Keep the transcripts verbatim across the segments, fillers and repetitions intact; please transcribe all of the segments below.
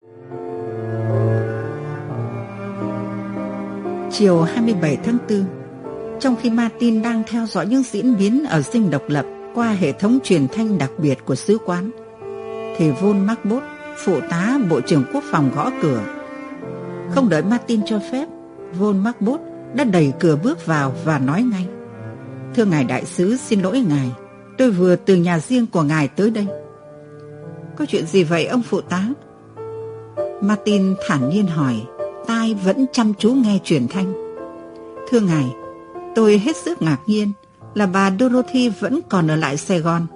Chiều hai mươi bảy tháng tư, trong khi Martin đang theo dõi những diễn biến ở Dinh Độc Lập qua hệ thống truyền thanh đặc biệt của sứ quán, thì von Marbot, phụ tá Bộ trưởng Quốc phòng gõ cửa. Không đợi Martin cho phép, von Marbot đã đẩy cửa bước vào và nói ngay: "Thưa ngài đại sứ, xin lỗi ngài, tôi vừa từ nhà riêng của ngài tới đây." "Có chuyện gì vậy ông phụ tá?" Martin thản nhiên hỏi, tai vẫn chăm chú nghe truyền thanh. "Thưa ngài, tôi hết sức ngạc nhiên là bà Dorothy vẫn còn ở lại Sài Gòn."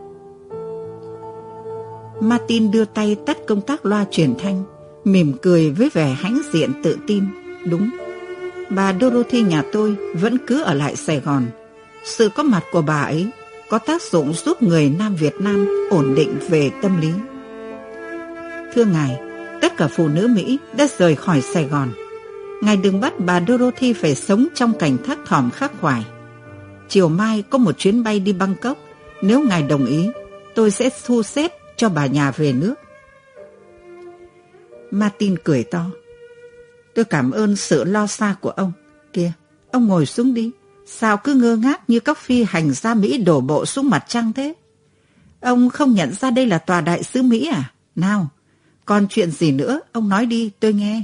Martin đưa tay tắt công tắc loa truyền thanh, mỉm cười với vẻ hãnh diện tự tin. "Đúng, bà Dorothy nhà tôi vẫn cứ ở lại Sài Gòn. Sự có mặt của bà ấy có tác dụng giúp người Nam Việt Nam ổn định về tâm lý." "Thưa ngài, tất cả phụ nữ Mỹ đã rời khỏi Sài Gòn. Ngài đừng bắt bà Dorothy phải sống trong cảnh thấp thỏm khắc khoải. Chiều mai có một chuyến bay đi Bangkok. Nếu ngài đồng ý, tôi sẽ thu xếp cho bà nhà về nước." Martin cười to. "Tôi cảm ơn sự lo xa của ông. Kìa, ông ngồi xuống đi. Sao cứ ngơ ngác như các phi hành gia Mỹ đổ bộ xuống mặt trăng thế? Ông không nhận ra đây là tòa đại sứ Mỹ à? Nào, còn chuyện gì nữa, ông nói đi, tôi nghe."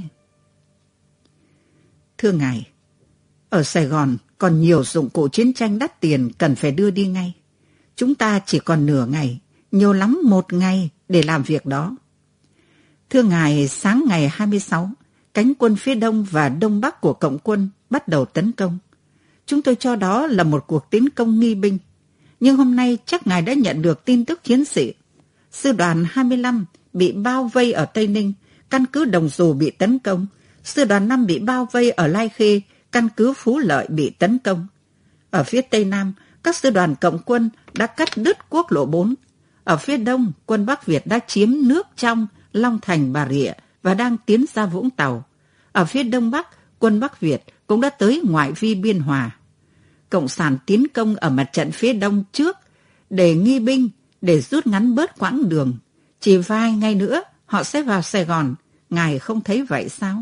"Thưa ngài, ở Sài Gòn còn nhiều dụng cụ chiến tranh đắt tiền cần phải đưa đi ngay. Chúng ta chỉ còn nửa ngày, nhiều lắm một ngày để làm việc đó. Thưa ngài, sáng ngày hai mươi sáu, cánh quân phía đông và đông bắc của Cộng quân bắt đầu tấn công. Chúng tôi cho đó là một cuộc tiến công nghi binh. Nhưng hôm nay chắc ngài đã nhận được tin tức chiến sĩ. Sư đoàn hai mươi lăm bị bao vây ở Tây Ninh, căn cứ Đồng Dù bị tấn công. Sư đoàn năm bị bao vây ở Lai Khê, căn cứ Phú Lợi bị tấn công. Ở phía Tây Nam, các sư đoàn Cộng quân đã cắt đứt quốc lộ bốn. Ở phía Đông, quân Bắc Việt đã chiếm nước trong Long Thành, Bà Rịa và đang tiến ra Vũng Tàu. Ở phía Đông Bắc, quân Bắc Việt cũng đã tới ngoại vi Biên Hòa. Cộng sản tiến công ở mặt trận phía Đông trước để nghi binh, để rút ngắn bớt quãng đường. Chỉ vài ngày nữa họ sẽ vào Sài Gòn. Ngài không thấy vậy sao?"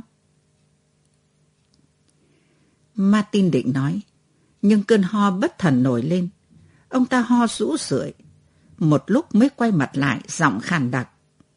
Martin định nói, nhưng cơn ho bất thần nổi lên. Ông ta ho rũ rượi. Một lúc mới quay mặt lại, giọng khàn đặc.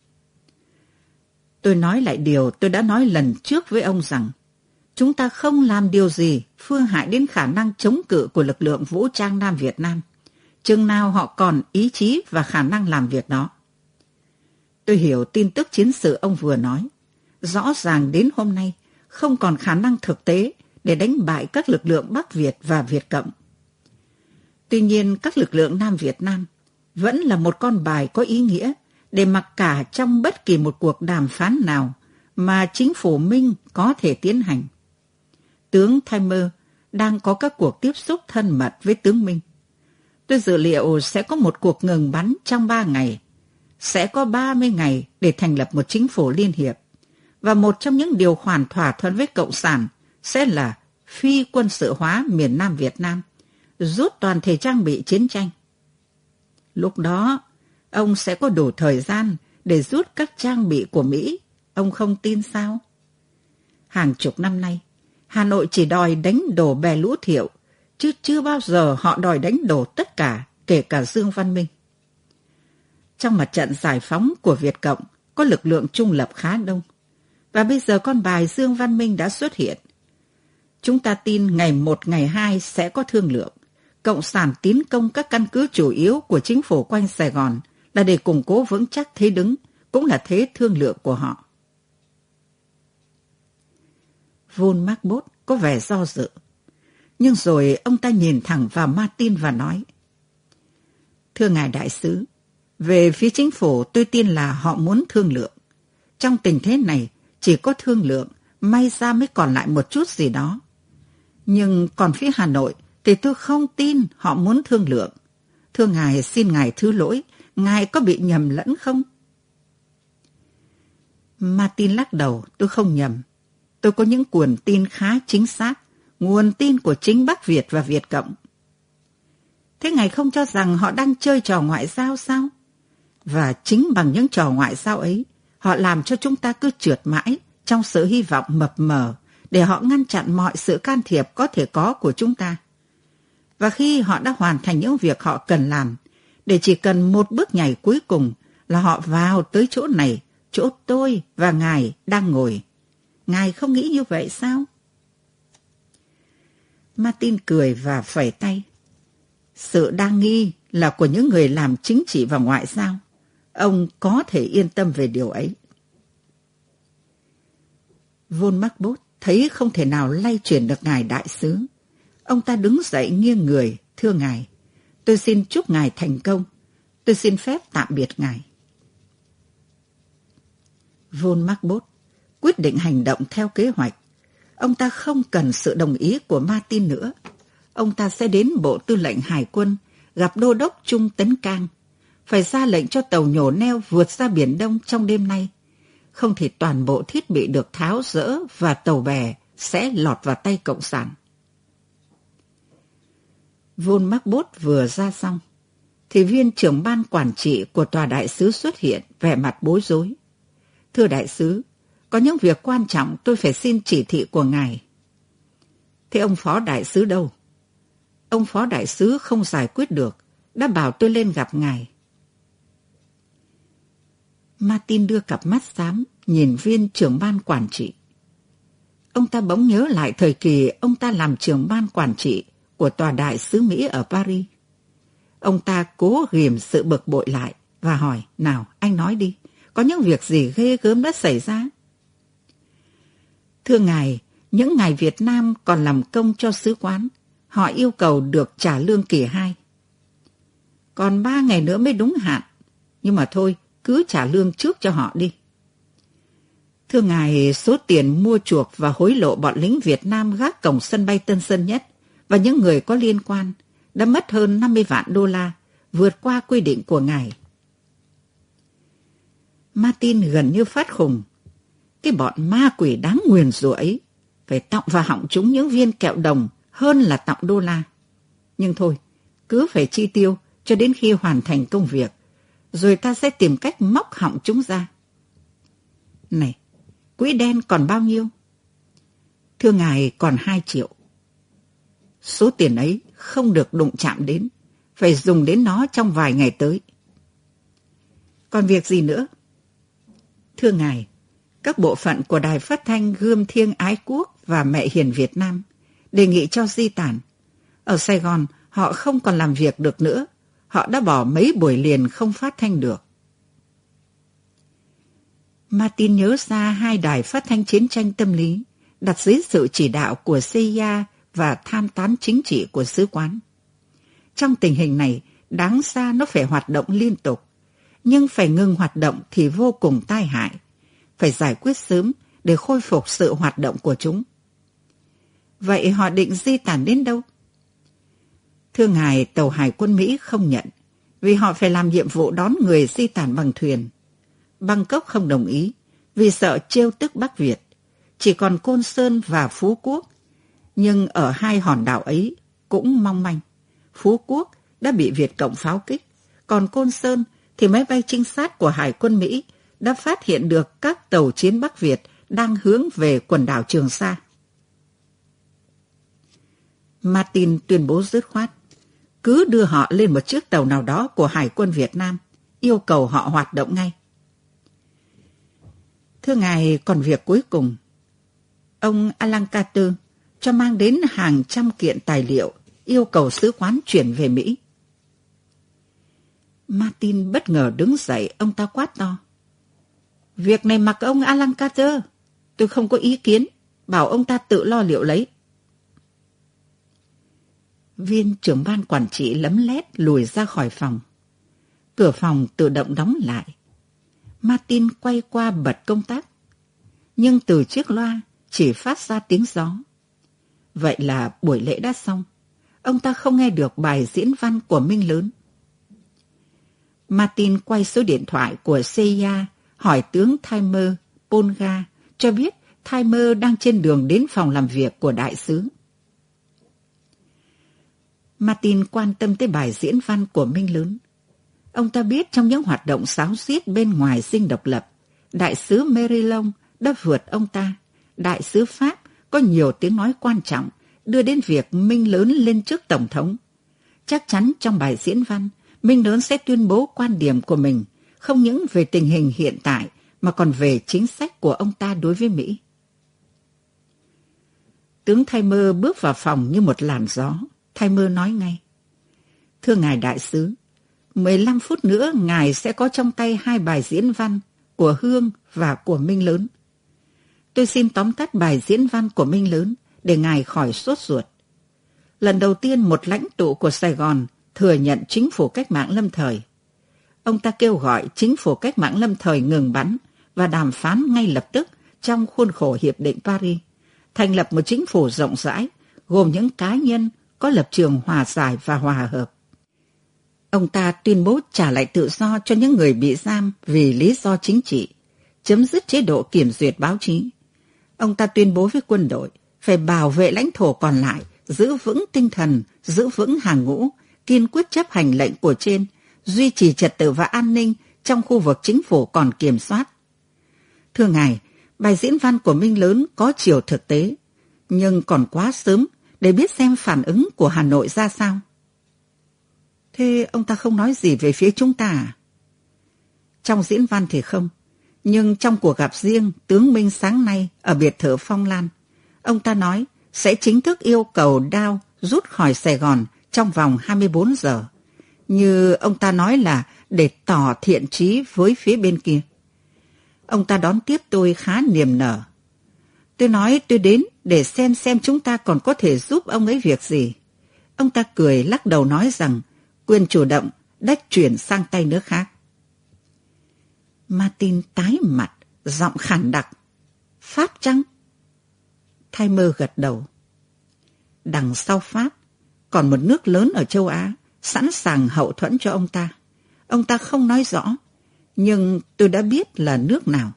"Tôi nói lại điều tôi đã nói lần trước với ông rằng chúng ta không làm điều gì phương hại đến khả năng chống cự của lực lượng vũ trang Nam Việt Nam, chừng nào họ còn ý chí và khả năng làm việc đó. Tôi hiểu tin tức chiến sự ông vừa nói. Rõ ràng đến hôm nay không còn khả năng thực tế để đánh bại các lực lượng Bắc Việt và Việt Cộng. Tuy nhiên các lực lượng Nam Việt Nam vẫn là một con bài có ý nghĩa để mặc cả trong bất kỳ một cuộc đàm phán nào mà chính phủ Minh có thể tiến hành. Tướng Timer đang có các cuộc tiếp xúc thân mật với tướng Minh. Tôi dự liệu sẽ có một cuộc ngừng bắn trong ba ngày. Sẽ có ba mươi ngày để thành lập một chính phủ liên hiệp. Và một trong những điều khoản thỏa thuận với Cộng sản sẽ là phi quân sự hóa miền Nam Việt Nam, rút toàn thể trang bị chiến tranh. Lúc đó, ông sẽ có đủ thời gian để rút các trang bị của Mỹ. Ông không tin sao? Hàng chục năm nay, Hà Nội chỉ đòi đánh đổ bè Lũ Thiệu, chứ chưa bao giờ họ đòi đánh đổ tất cả, kể cả Dương Văn Minh. Trong mặt trận giải phóng của Việt Cộng có lực lượng trung lập khá đông, và bây giờ con bài Dương Văn Minh đã xuất hiện. Chúng ta tin ngày một ngày hai sẽ có thương lượng. Cộng sản tiến công các căn cứ chủ yếu của chính phủ quanh Sài Gòn là để củng cố vững chắc thế đứng, cũng là thế thương lượng của họ. Von Marbot có vẻ do dự. Nhưng rồi ông ta nhìn thẳng vào Martin và nói: "Thưa ngài đại sứ, về phía chính phủ tôi tin là họ muốn thương lượng. Trong tình thế này, chỉ có thương lượng, may ra mới còn lại một chút gì đó. Nhưng còn phía Hà Nội thì tôi không tin họ muốn thương lượng. Thưa ngài, xin ngài thứ lỗi, ngài có bị nhầm lẫn không?" Martin lắc đầu, tôi không nhầm. Tôi có những nguồn tin khá chính xác, nguồn tin của chính Bắc Việt và Việt Cộng. Thế ngài không cho rằng họ đang chơi trò ngoại giao sao? Và chính bằng những trò ngoại giao ấy, Họ làm cho chúng ta cứ trượt mãi trong sự hy vọng mập mờ để họ ngăn chặn mọi sự can thiệp có thể có của chúng ta. Và khi họ đã hoàn thành những việc họ cần làm, để chỉ cần một bước nhảy cuối cùng là họ vào tới chỗ này, chỗ tôi và Ngài đang ngồi. Ngài không nghĩ như vậy sao? Martin cười và phẩy tay. Sự đa nghi là của những người làm chính trị và ngoại giao. Ông có thể yên tâm về điều ấy. Von Marbot thấy không thể nào lay chuyển được Ngài đại sứ. Ông ta đứng dậy nghiêng người, thưa Ngài, tôi xin chúc Ngài thành công. Tôi xin phép tạm biệt Ngài. Von Marbot quyết định hành động theo kế hoạch. Ông ta không cần sự đồng ý của Martin nữa. Ông ta sẽ đến Bộ Tư lệnh Hải quân, gặp Đô đốc Trung Tấn Cang, phải ra lệnh cho tàu nhổ neo vượt ra Biển Đông trong đêm nay. Không thì toàn bộ thiết bị được tháo dỡ và tàu bè sẽ lọt vào tay Cộng sản. Von Marbot vừa ra xong, thì viên trưởng ban quản trị của tòa đại sứ xuất hiện, vẻ mặt bối rối. Thưa đại sứ, có những việc quan trọng tôi phải xin chỉ thị của ngài. Thế ông phó đại sứ đâu? Ông phó đại sứ không giải quyết được, đã bảo tôi lên gặp ngài. Martin đưa cặp mắt xám nhìn viên trưởng ban quản trị. Ông ta bỗng nhớ lại thời kỳ ông ta làm trưởng ban quản trị của tòa đại sứ Mỹ ở Paris. Ông ta cố ghìm sự bực bội lại và hỏi, nào anh nói đi, có những việc gì ghê gớm đã xảy ra? Thưa ngài, những ngài Việt Nam còn làm công cho sứ quán, họ yêu cầu được trả lương kỳ hai. Còn ba ngày nữa mới đúng hạn, nhưng mà thôi, cứ trả lương trước cho họ đi. Thưa ngài, số tiền mua chuộc và hối lộ bọn lính Việt Nam gác cổng sân bay Tân Sơn Nhất và những người có liên quan đã mất hơn năm mươi vạn đô la, vượt qua quy định của ngài. Martin gần như phát khùng. Cái bọn ma quỷ đáng nguyền rủa ấy phải tọng vào họng chúng những viên kẹo đồng hơn là tọng đô la. Nhưng thôi, cứ phải chi tiêu cho đến khi hoàn thành công việc, rồi ta sẽ tìm cách móc họng chúng ra. Này, quỹ đen còn bao nhiêu? Thưa ngài, còn hai triệu. Số tiền ấy không được đụng chạm đến, phải dùng đến nó trong vài ngày tới. Còn việc gì nữa? Thưa ngài, các bộ phận của Đài Phát thanh Gươm Thiêng Ái Quốc và Mẹ Hiền Việt Nam đề nghị cho di tản. Ở Sài Gòn, họ không còn làm việc được nữa. Họ đã bỏ mấy buổi liền không phát thanh được. Martin nhớ ra hai đài phát thanh chiến tranh tâm lý đặt dưới sự chỉ đạo của xê i a và tham tán chính trị của sứ quán. Trong tình hình này, đáng ra nó phải hoạt động liên tục, nhưng phải ngừng hoạt động thì vô cùng tai hại. Phải giải quyết sớm để khôi phục sự hoạt động của chúng. Vậy họ định di tản đến đâu? Thưa ngài, tàu Hải quân Mỹ không nhận, vì họ phải làm nhiệm vụ đón người di tản bằng thuyền. Bangkok không đồng ý, vì sợ trêu tức Bắc Việt. Chỉ còn Côn Sơn và Phú Quốc. Nhưng ở hai hòn đảo ấy cũng mong manh. Phú Quốc đã bị Việt Cộng pháo kích, còn Côn Sơn thì máy bay trinh sát của Hải quân Mỹ đã phát hiện được các tàu chiến Bắc Việt đang hướng về quần đảo Trường Sa. Martin tuyên bố dứt khoát, cứ đưa họ lên một chiếc tàu nào đó của Hải quân Việt Nam, yêu cầu họ hoạt động ngay. Thưa ngài, còn việc cuối cùng. Ông Alan Carter cho mang đến hàng trăm kiện tài liệu, yêu cầu sứ quán chuyển về Mỹ. Martin bất ngờ đứng dậy, ông ta quát to. Việc này mặc ông Alan Carter, tôi không có ý kiến, bảo ông ta tự lo liệu lấy. Viên trưởng ban quản trị lấm lét lùi ra khỏi phòng. Cửa phòng tự động đóng lại. Martin quay qua bật công tắc. Nhưng từ chiếc loa chỉ phát ra tiếng gió. Vậy là buổi lễ đã xong. Ông ta không nghe được bài diễn văn của Minh Lớn. Martin quay số điện thoại của xê i a hỏi tướng Timer Polga cho biết Timer đang trên đường đến phòng làm việc của đại sứ. Martin quan tâm tới bài diễn văn của Minh Lớn. Ông ta biết trong những hoạt động xáo xiết bên ngoài dinh độc lập, đại sứ Merillon đã vượt ông ta. Đại sứ Pháp có nhiều tiếng nói quan trọng đưa đến việc Minh Lớn lên chức tổng thống. Chắc chắn trong bài diễn văn, Minh Lớn sẽ tuyên bố quan điểm của mình, không những về tình hình hiện tại mà còn về chính sách của ông ta đối với Mỹ. Tướng Thayer bước vào phòng như một làn gió. Thayer nói ngay: "Thưa ngài đại sứ, mười lăm phút nữa ngài sẽ có trong tay hai bài diễn văn của Hương và của Minh Lớn. Tôi xin tóm tắt bài diễn văn của Minh Lớn để ngài khỏi sốt ruột. Lần đầu tiên một lãnh tụ của Sài Gòn thừa nhận chính phủ cách mạng lâm thời. Ông ta kêu gọi chính phủ cách mạng lâm thời ngừng bắn và đàm phán ngay lập tức trong khuôn khổ Hiệp định Paris, thành lập một chính phủ rộng rãi gồm những cá nhân có lập trường hòa giải và hòa hợp. Ông ta tuyên bố trả lại tự do cho những người bị giam vì lý do chính trị, chấm dứt chế độ kiểm duyệt báo chí. Ông ta tuyên bố với quân đội phải bảo vệ lãnh thổ còn lại, giữ vững tinh thần, giữ vững hàng ngũ, kiên quyết chấp hành lệnh của trên, duy trì trật tự và an ninh trong khu vực chính phủ còn kiểm soát. Thưa ngài, bài diễn văn của Minh Lớn có chiều thực tế, nhưng còn quá sớm để biết xem phản ứng của Hà Nội ra sao." "Thế ông ta không nói gì về phía chúng ta à?" "Trong diễn văn thì không, nhưng trong cuộc gặp riêng tướng Minh sáng nay ở biệt thự Phong Lan, ông ta nói sẽ chính thức yêu cầu Đao rút khỏi Sài Gòn trong vòng hai mươi bốn giờ, như ông ta nói là để tỏ thiện chí với phía bên kia. Ông ta đón tiếp tôi khá niềm nở. Tôi nói tôi đến để xem xem chúng ta còn có thể giúp ông ấy việc gì. Ông ta cười lắc đầu nói rằng quyền chủ động đã chuyển sang tay nước khác." Martin tái mặt, giọng khản đặc: "Pháp chăng?" Thayer gật đầu. "Đằng sau Pháp, còn một nước lớn ở châu Á sẵn sàng hậu thuẫn cho ông ta. Ông ta không nói rõ, nhưng tôi đã biết là nước nào."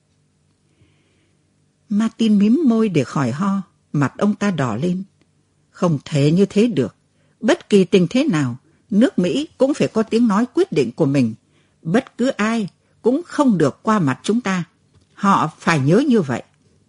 Martin mím môi để khỏi ho, mặt ông ta đỏ lên. "Không thể như thế được. Bất kỳ tình thế nào, nước Mỹ cũng phải có tiếng nói quyết định của mình. Bất cứ ai cũng không được qua mặt chúng ta. Họ phải nhớ như vậy."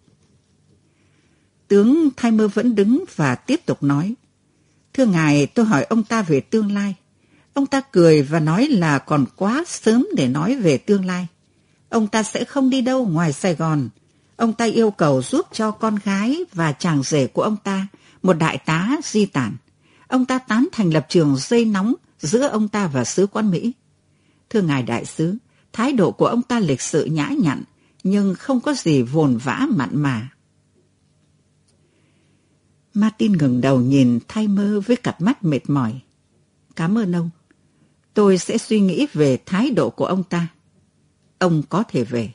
Tướng Thayer vẫn đứng và tiếp tục nói: "Thưa ngài, tôi hỏi ông ta về tương lai. Ông ta cười và nói là còn quá sớm để nói về tương lai. Ông ta sẽ không đi đâu ngoài Sài Gòn. Ông ta yêu cầu giúp cho con gái và chàng rể của ông ta, một đại tá, di tản. Ông ta tán thành lập trường dây nóng giữa ông ta và sứ quán Mỹ. Thưa ngài đại sứ, thái độ của ông ta lịch sự nhã nhặn, nhưng không có gì vồn vã mặn mà." Martin ngẩng đầu nhìn Thayer với cặp mắt mệt mỏi. "Cảm ơn ông. Tôi sẽ suy nghĩ về thái độ của ông ta. Ông có thể về."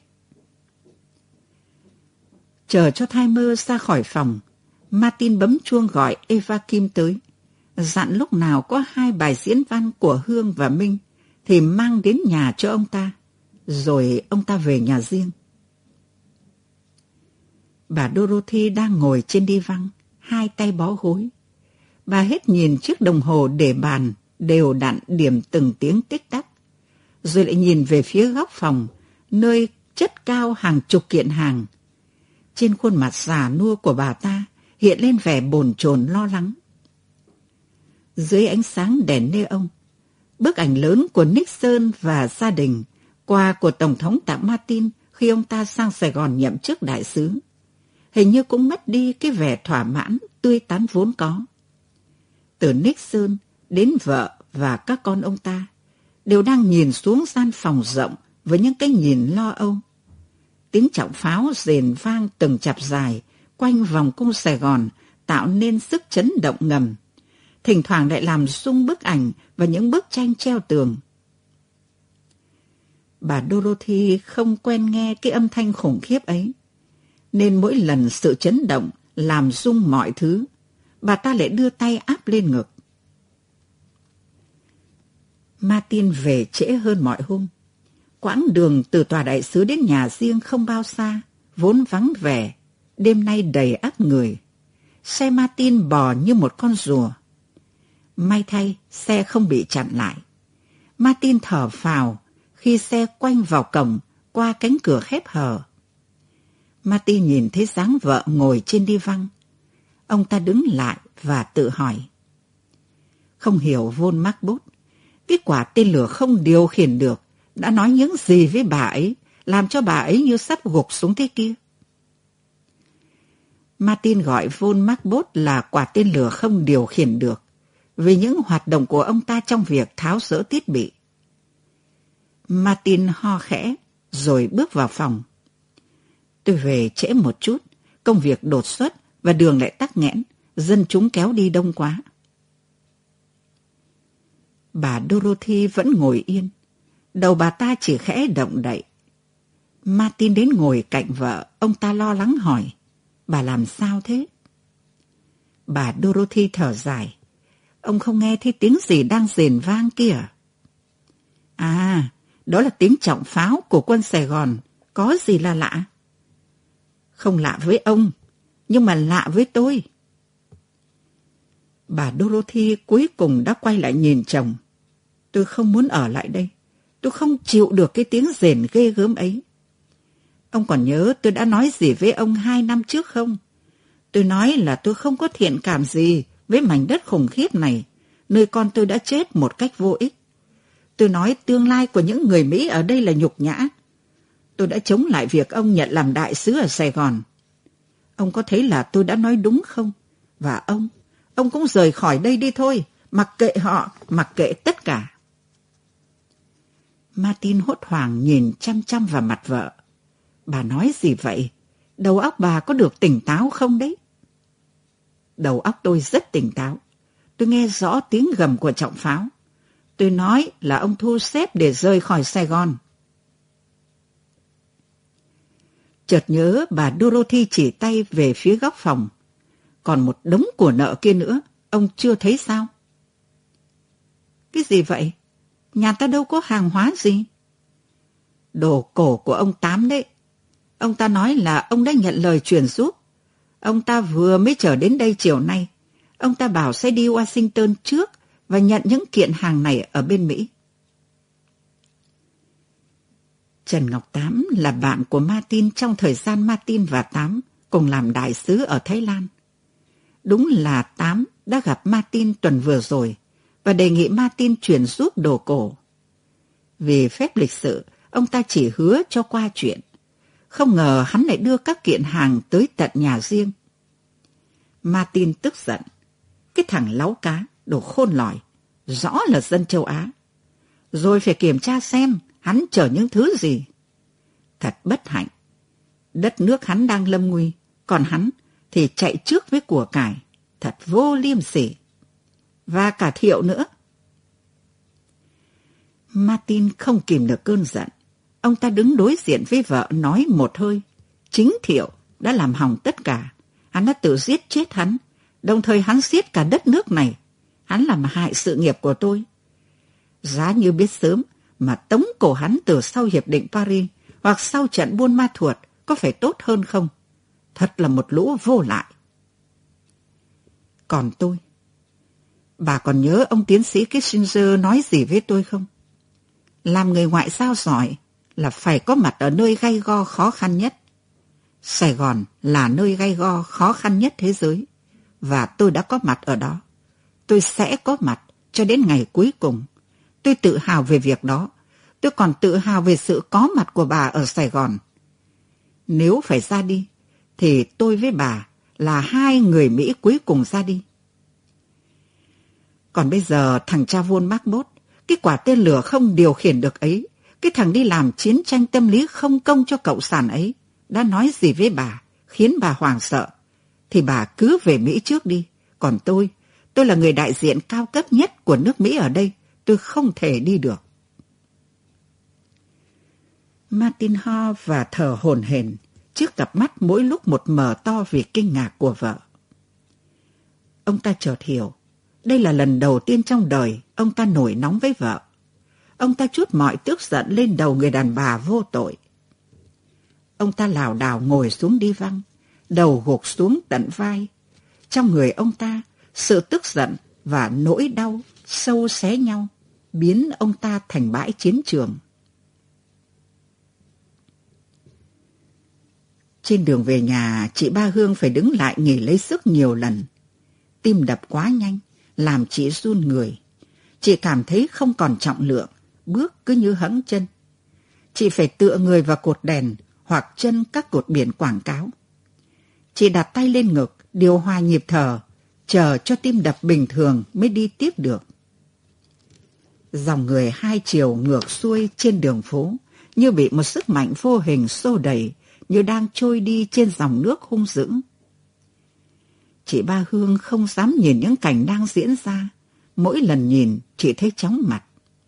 Chờ cho Thayer ra khỏi phòng, Martin bấm chuông gọi Eva Kim tới, dặn lúc nào có hai bài diễn văn của Hương và Minh thì mang đến nhà cho ông ta, rồi ông ta về nhà riêng. Bà Dorothy đang ngồi trên đi văng, hai tay bó gối. Bà hết nhìn chiếc đồng hồ để bàn đều đặn điểm từng tiếng tích tắc, rồi lại nhìn về phía góc phòng, nơi chất cao hàng chục kiện hàng. Trên khuôn mặt già nua của bà ta hiện lên vẻ bồn chồn lo lắng. Dưới ánh sáng đèn neon, bức ảnh lớn của Nixon và gia đình, quà của Tổng thống tặng Martin khi ông ta sang Sài Gòn nhậm chức đại sứ, hình như cũng mất đi cái vẻ thỏa mãn, tươi tắn vốn có. Từ Nixon đến vợ và các con ông ta đều đang nhìn xuống gian phòng rộng với những cái nhìn lo âu. Tiếng trọng pháo rền vang từng chặp dài quanh vòng cung Sài Gòn tạo nên sức chấn động ngầm, thỉnh thoảng lại làm rung bức ảnh và những bức tranh treo tường. Bà Dorothy không quen nghe cái âm thanh khủng khiếp ấy, nên mỗi lần sự chấn động làm rung mọi thứ, bà ta lại đưa tay áp lên ngực. Martin về trễ hơn mọi hôm. Quãng đường từ tòa đại sứ đến nhà riêng không bao xa, vốn vắng vẻ, đêm nay đầy ắp người. Xe Martin bò như một con rùa. May thay, xe không bị chặn lại. Martin thở phào khi xe quanh vào cổng, qua qua cánh cửa khép hờ. Martin nhìn thấy dáng vợ ngồi trên đi văng. Ông ta đứng lại và tự hỏi. Không hiểu Von Marbot, cái quả tên lửa không điều khiển được đã nói những gì với bà ấy, làm cho bà ấy như sắp gục xuống thế kia. Martin gọi Von Marbot là quả tên lửa không điều khiển được vì những hoạt động của ông ta trong việc tháo dỡ thiết bị. Martin ho khẽ rồi bước vào phòng. Tôi về trễ một chút, công việc đột xuất và đường lại tắc nghẽn, dân chúng kéo đi đông quá. Bà Dorothy vẫn ngồi yên, đầu bà ta chỉ khẽ động đậy. Martin đến ngồi cạnh vợ, ông ta lo lắng hỏi, bà làm sao thế? Bà Dorothy thở dài, ông không nghe thấy tiếng gì đang rền vang kìa. À, đó là tiếng trọng pháo của quân Sài Gòn, có gì là lạ? Không lạ với ông, nhưng mà lạ với tôi. Bà Dorothy cuối cùng đã quay lại nhìn chồng. Tôi không muốn ở lại đây. Tôi không chịu được cái tiếng rền ghê gớm ấy. Ông còn nhớ tôi đã nói gì với ông hai năm trước không? Tôi nói là tôi không có thiện cảm gì với mảnh đất khủng khiếp này, nơi con tôi đã chết một cách vô ích. Tôi nói tương lai của những người Mỹ ở đây là nhục nhã. Tôi đã chống lại việc ông nhận làm đại sứ ở Sài Gòn. Ông có thấy là tôi đã nói đúng không? Và ông, ông cũng rời khỏi đây đi thôi, mặc kệ họ, mặc kệ tất cả. Martin hốt hoảng nhìn chăm chăm vào mặt vợ. Bà nói gì vậy? Đầu óc bà có được tỉnh táo không đấy? Đầu óc tôi rất tỉnh táo. Tôi nghe rõ tiếng gầm của trọng pháo. Tôi nói là ông thu xếp để rời khỏi Sài Gòn. Chợt nhớ bà Dorothy chỉ tay về phía góc phòng. Còn một đống của nợ kia nữa, ông chưa thấy sao? Cái gì vậy? Nhà ta đâu có hàng hóa gì. Đồ cổ của ông Tám đấy. Ông ta nói là ông đã nhận lời chuyển giúp. Ông ta vừa mới trở đến đây chiều nay. Ông ta bảo sẽ đi Washington trước và nhận những kiện hàng này ở bên Mỹ. Trần Ngọc Tám là bạn của Martin trong thời gian Martin và Tám cùng làm đại sứ ở Thái Lan. Đúng là Tám đã gặp Martin tuần vừa rồi và đề nghị Martin chuyển giúp đồ cổ. Vì phép lịch sự, ông ta chỉ hứa cho qua chuyện. Không ngờ hắn lại đưa các kiện hàng tới tận nhà riêng. Martin tức giận. Cái thằng láu cá, đồ khôn lỏi, rõ là dân châu Á. Rồi phải kiểm tra xem hắn chở những thứ gì. Thật bất hạnh. Đất nước hắn đang lâm nguy, còn hắn thì chạy trước với của cải. Thật vô liêm sỉ. Và cả Thiệu nữa. Martin không kìm được cơn giận. Ông ta đứng đối diện với vợ nói một hơi. Chính Thiệu đã làm hỏng tất cả. Hắn đã tự giết chết hắn. Đồng thời hắn giết cả đất nước này. Hắn làm hại sự nghiệp của tôi. Giá như biết sớm mà tống cổ hắn từ sau Hiệp định Paris hoặc sau trận Buôn Ma Thuột có phải tốt hơn không? Thật là một lũ vô lại. Còn tôi, bà còn nhớ ông tiến sĩ Kissinger nói gì với tôi không? Làm người ngoại giao giỏi là phải có mặt ở nơi gay go khó khăn nhất. Sài Gòn là nơi gay go khó khăn nhất thế giới, và tôi đã có mặt ở đó. Tôi sẽ có mặt cho đến ngày cuối cùng. Tôi tự hào về việc đó. Tôi còn tự hào về sự có mặt của bà ở Sài Gòn. Nếu phải ra đi, thì tôi với bà là hai người Mỹ cuối cùng ra đi. Còn bây giờ thằng cha Von Marbot, cái quả tên lửa không điều khiển được ấy, cái thằng đi làm chiến tranh tâm lý không công cho cộng sản ấy, đã nói gì với bà, khiến bà hoảng sợ, thì bà cứ về Mỹ trước đi. Còn tôi, tôi là người đại diện cao cấp nhất của nước Mỹ ở đây, tôi không thể đi được. Martin ho và thở hổn hển, trước cặp mắt mỗi lúc một mở to vì kinh ngạc của vợ. Ông ta chợt hiểu, đây là lần đầu tiên trong đời ông ta nổi nóng với vợ. Ông ta trút mọi tức giận lên đầu người đàn bà vô tội. Ông ta lảo đảo ngồi xuống đi văng, đầu gục xuống tận vai. Trong người ông ta, sự tức giận và nỗi đau sâu xé nhau, biến ông ta thành bãi chiến trường. Trên đường về nhà, chị Ba Hương phải đứng lại nghỉ lấy sức nhiều lần. Tim đập quá nhanh, làm chị run người. Chị cảm thấy không còn trọng lượng, bước cứ như hẫng chân. Chị phải tựa người vào cột đèn hoặc chân các cột biển quảng cáo. Chị đặt tay lên ngực, điều hòa nhịp thở, chờ cho tim đập bình thường mới đi tiếp được. Dòng người hai chiều ngược xuôi trên đường phố như bị một sức mạnh vô hình xô đẩy, như đang trôi đi trên dòng nước hung dữ. Chị Ba Hương không dám nhìn những cảnh đang diễn ra. Mỗi lần nhìn, chị thấy chóng mặt.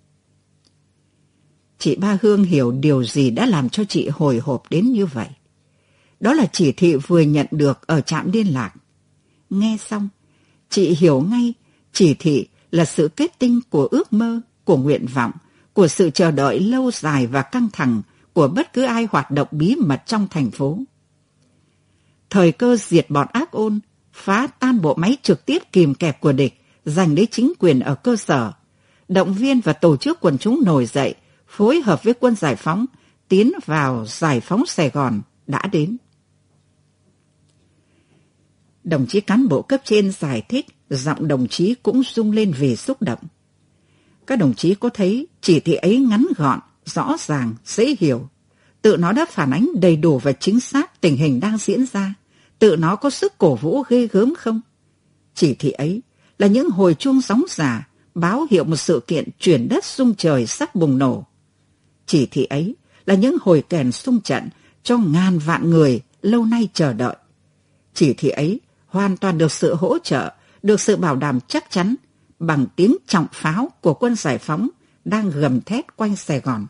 Chị Ba Hương hiểu điều gì đã làm cho chị hồi hộp đến như vậy. Đó là chỉ thị vừa nhận được ở trạm liên lạc. Nghe xong, chị hiểu ngay chỉ thị là sự kết tinh của ước mơ, của nguyện vọng, của sự chờ đợi lâu dài và căng thẳng của bất cứ ai hoạt động bí mật trong thành phố. Thời cơ diệt bọn ác ôn, phá tan bộ máy trực tiếp kìm kẹp của địch, giành lấy chính quyền ở cơ sở, động viên và tổ chức quần chúng nổi dậy, phối hợp với quân giải phóng, tiến vào giải phóng Sài Gòn đã đến. Đồng chí cán bộ cấp trên giải thích, giọng đồng chí cũng rung lên vì xúc động. Các đồng chí có thấy chỉ thị ấy ngắn gọn, rõ ràng, dễ hiểu. Tự nó đã phản ánh đầy đủ và chính xác tình hình đang diễn ra. Tự nó có sức cổ vũ ghê gớm không? Chỉ thị ấy là những hồi chuông gióng giả, báo hiệu một sự kiện chuyển đất rung trời sắp bùng nổ. Chỉ thị ấy là những hồi kèn xung trận cho ngàn vạn người lâu nay chờ đợi. Chỉ thị ấy hoàn toàn được sự hỗ trợ, được sự bảo đảm chắc chắn bằng tiếng trọng pháo của quân giải phóng đang gầm thét quanh Sài Gòn.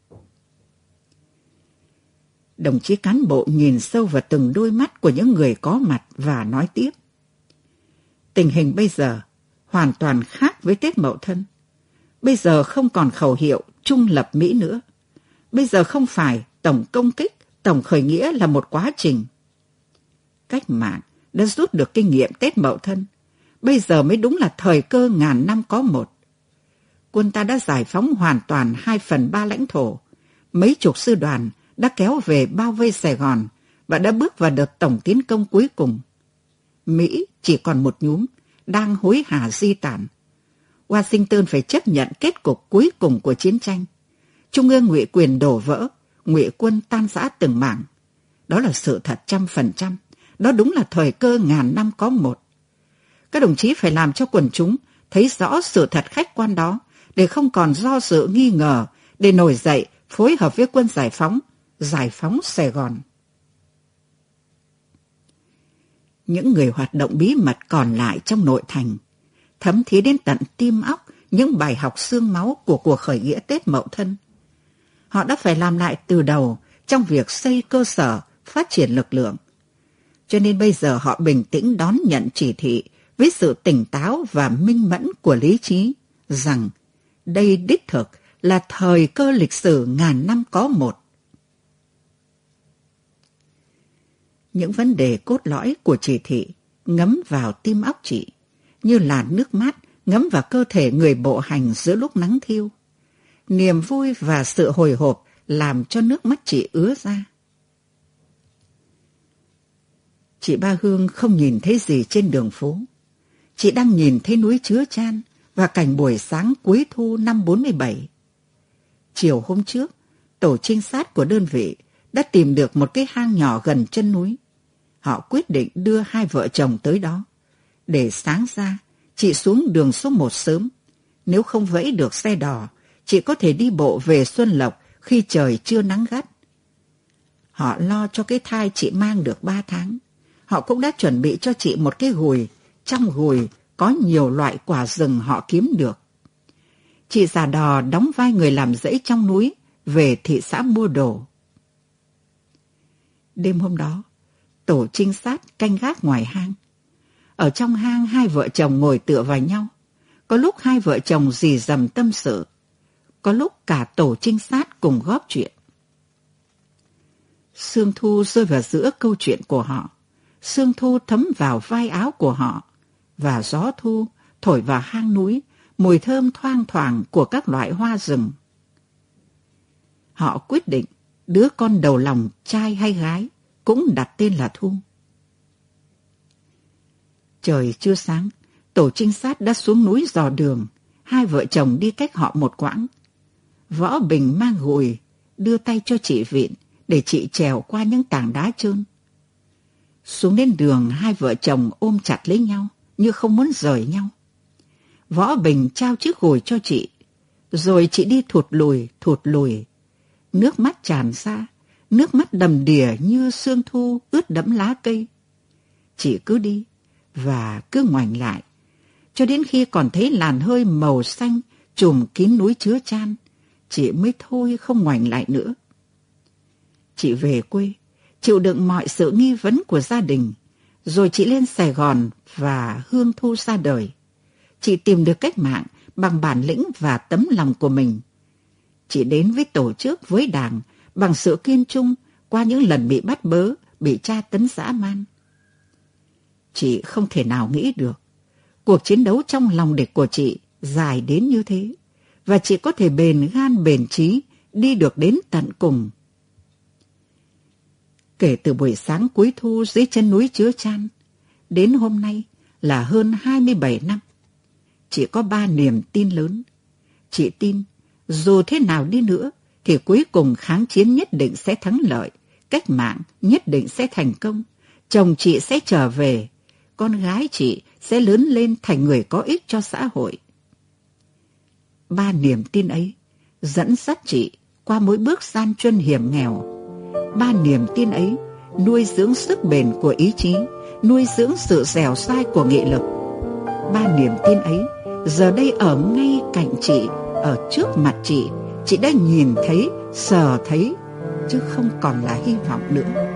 Đồng chí cán bộ nhìn sâu vào từng đôi mắt của những người có mặt và nói tiếp. Tình hình bây giờ hoàn toàn khác với Tết Mậu Thân. Bây giờ không còn khẩu hiệu trung lập Mỹ nữa. Bây giờ không phải tổng công kích, tổng khởi nghĩa là một quá trình. Cách mạng đã rút được kinh nghiệm Tết Mậu Thân. Bây giờ mới đúng là thời cơ ngàn năm có một. Quân ta đã giải phóng hoàn toàn hai phần ba lãnh thổ. Mấy chục sư đoàn đã kéo về bao vây Sài Gòn và đã bước vào đợt tổng tiến công cuối cùng. Mỹ chỉ còn một nhúm, đang hối hả di tản. Washington phải chấp nhận kết cục cuối cùng của chiến tranh. Trung ương ngụy quyền đổ vỡ, ngụy quân tan rã từng mảng. Đó là sự thật trăm phần trăm. Đó đúng là thời cơ ngàn năm có một. Các đồng chí phải làm cho quần chúng thấy rõ sự thật khách quan đó, để không còn do dự nghi ngờ, để nổi dậy phối hợp với quân giải phóng, giải phóng Sài Gòn. Những người hoạt động bí mật còn lại trong nội thành, thấm thía đến tận tim óc những bài học xương máu của cuộc khởi nghĩa Tết Mậu Thân. Họ đã phải làm lại từ đầu trong việc xây cơ sở, phát triển lực lượng. Cho nên bây giờ họ bình tĩnh đón nhận chỉ thị với sự tỉnh táo và minh mẫn của lý trí, rằng đây đích thực là thời cơ lịch sử ngàn năm có một. Những vấn đề cốt lõi của chỉ thị ngấm vào tim óc chị, như là nước mát ngấm vào cơ thể người bộ hành giữa lúc nắng thiêu. Niềm vui và sự hồi hộp làm cho nước mắt chị ứa ra. Chị Ba Hương không nhìn thấy gì trên đường phố. Chị đang nhìn thấy núi Chứa Chan và cảnh buổi sáng cuối thu năm bốn mươi bảy. Chiều hôm trước, tổ trinh sát của đơn vị đã tìm được một cái hang nhỏ gần chân núi. Họ quyết định đưa hai vợ chồng tới đó. Để sáng ra, chị xuống đường số một sớm. Nếu không vẫy được xe đò, chị có thể đi bộ về Xuân Lộc khi trời chưa nắng gắt. Họ lo cho cái thai chị mang được ba tháng. Họ cũng đã chuẩn bị cho chị một cái gùi. Trong gùi có nhiều loại quả rừng họ kiếm được. Chị già đò đóng vai người làm rẫy trong núi về thị xã mua đồ. Đêm hôm đó, tổ trinh sát canh gác ngoài hang. Ở trong hang hai vợ chồng ngồi tựa vào nhau. Có lúc hai vợ chồng rì rầm tâm sự. Có lúc cả tổ trinh sát cùng góp chuyện. Sương thu rơi vào giữa câu chuyện của họ. Sương thu thấm vào vai áo của họ. Và gió thu thổi vào hang núi, mùi thơm thoang thoảng của các loại hoa rừng. Họ quyết định đứa con đầu lòng trai hay gái, cũng đặt tên là Thu. Trời chưa sáng, tổ trinh sát đã xuống núi dò đường. Hai vợ chồng đi cách họ một quãng. Võ Bình mang gùi, đưa tay cho chị vịn để chị trèo qua những tảng đá trơn. Xuống đến đường, hai vợ chồng ôm chặt lấy nhau như không muốn rời nhau. Võ Bình trao chiếc gùi cho chị, rồi chị đi thụt lùi, thụt lùi. Nước mắt tràn ra, nước mắt đầm đìa như sương thu ướt đẫm lá cây. Chị cứ đi và cứ ngoảnh lại, cho đến khi còn thấy làn hơi màu xanh trùm kín núi Chứa Chan, chị mới thôi không ngoảnh lại nữa. Chị về quê, chịu đựng mọi sự nghi vấn của gia đình, rồi chị lên Sài Gòn và Hương Thu ra đời. Chị tìm được cách mạng bằng bản lĩnh và tấm lòng của mình. Chị đến với tổ chức, với đảng, bằng sự kiên trung qua những lần bị bắt bớ, bị tra tấn dã man. Chị không thể nào nghĩ được cuộc chiến đấu trong lòng địch của chị dài đến như thế, và chị có thể bền gan bền trí đi được đến tận cùng. Kể từ buổi sáng cuối thu dưới chân núi Chứa Chan, đến hôm nay là hơn hai mươi bảy năm. Chị có ba niềm tin lớn. Chị tin, dù thế nào đi nữa, thì cuối cùng kháng chiến nhất định sẽ thắng lợi, cách mạng nhất định sẽ thành công, chồng chị sẽ trở về, con gái chị sẽ lớn lên thành người có ích cho xã hội. Ba niềm tin ấy dẫn dắt chị qua mỗi bước gian truân hiểm nghèo. Ba niềm tin ấy nuôi dưỡng sức bền của ý chí, nuôi dưỡng sự dẻo dai của nghị lực. Ba niềm tin ấy giờ đây ở ngay cạnh chị, ở trước mặt chị, chị đã nhìn thấy, sờ thấy, chứ không còn là hy vọng nữa.